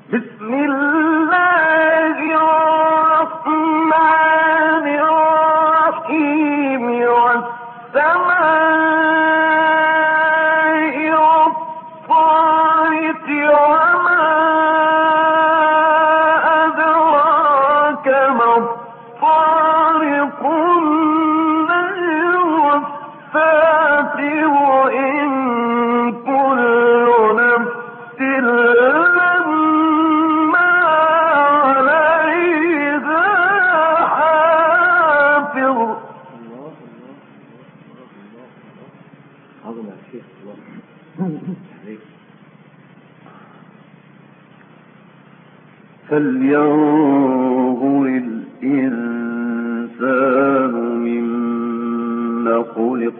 بسم الله الرحمن الرحيم والسماء والطارق وما أدراك ما الطارق النجم الثاقب إن كل نفس لما عليها حافظ. فلينظر الإنسان مما خلق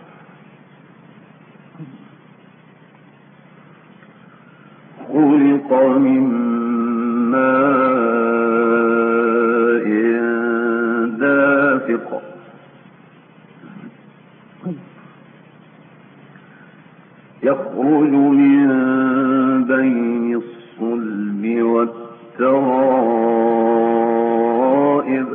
خلق من ماء دافق يخرج من بين الصلب والترائب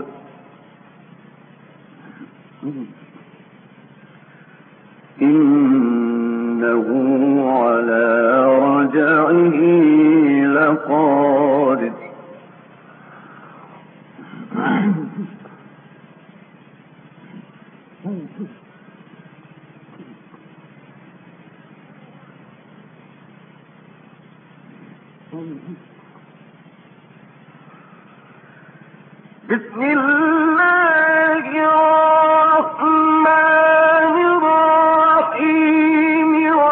إنه على رجعه لقادر. بسم الله الرحمن الرحيم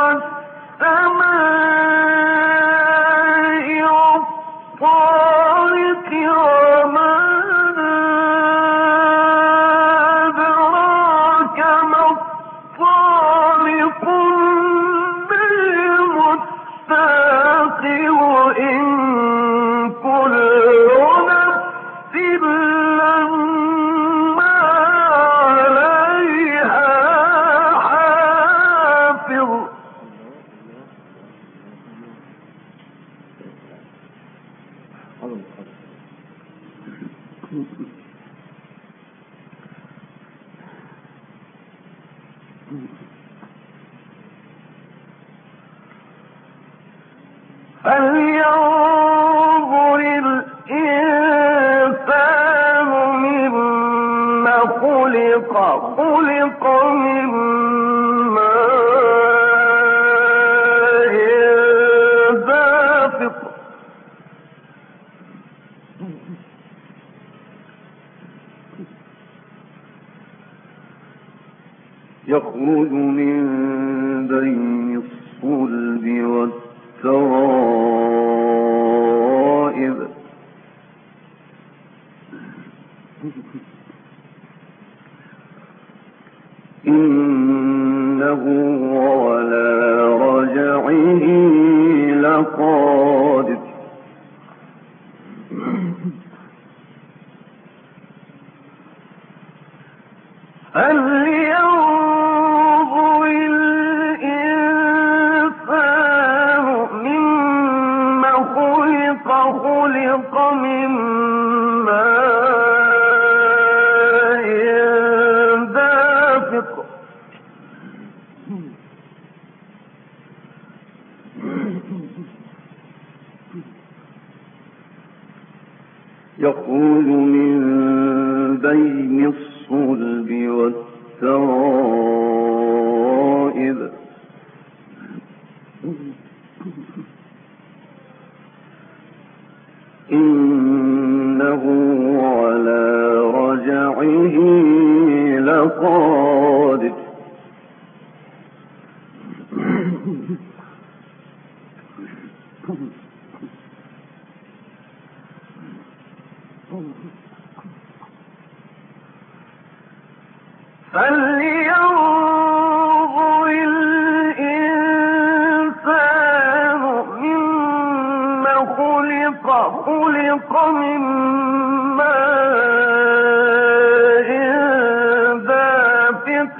والسماء والطارق وما أدراك ما الطارق النجم الثاقب إن كل نفس لما عليها حافظ. فلينظر الإنسان مما خلق خلق من ماء دافق يخرج من بين الصلب والترائب إنه على رجعه لقادر. فلينظر الإنسان مما خلق خلق من ماء دافق يخرج من بين الصلب والترائب إنه على رجعه لقادر. فلينظر الإنسان مما خلق خلق من ماء دافق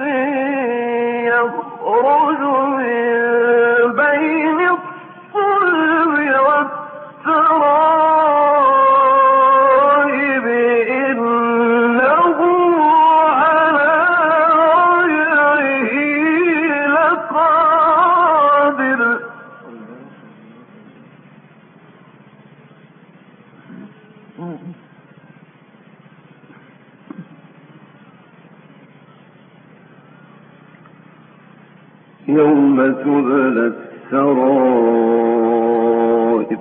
يخرج من بين الصلب والترائب يوم تبلى السرائر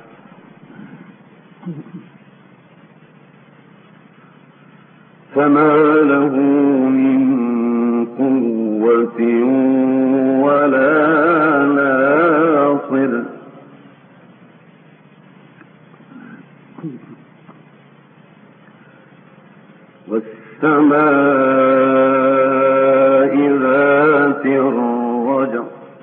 فما له من قوة ولا ناصر والسماء ذات الرجع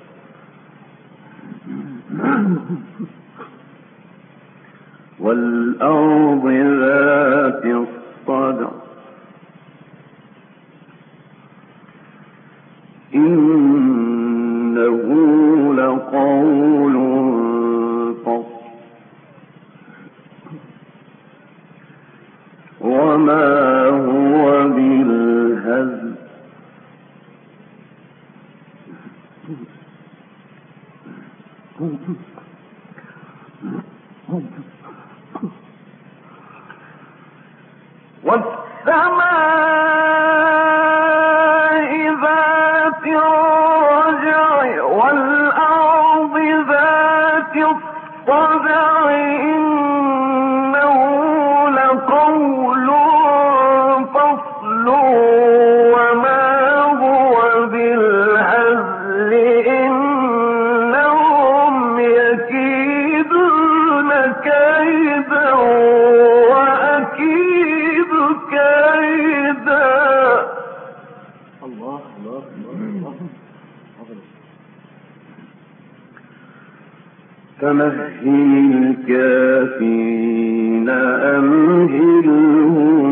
والأرض ذات الصدع إنه لقول فصل وما هو بالهزل والسماء ذات الرجع والأرض ذات الصدع إنه لقول فصل وما هو بالهزل إنهم يكيدون كيدا وأكيد كيدا. الله الله الله. فمهل الكافرين أمهلهم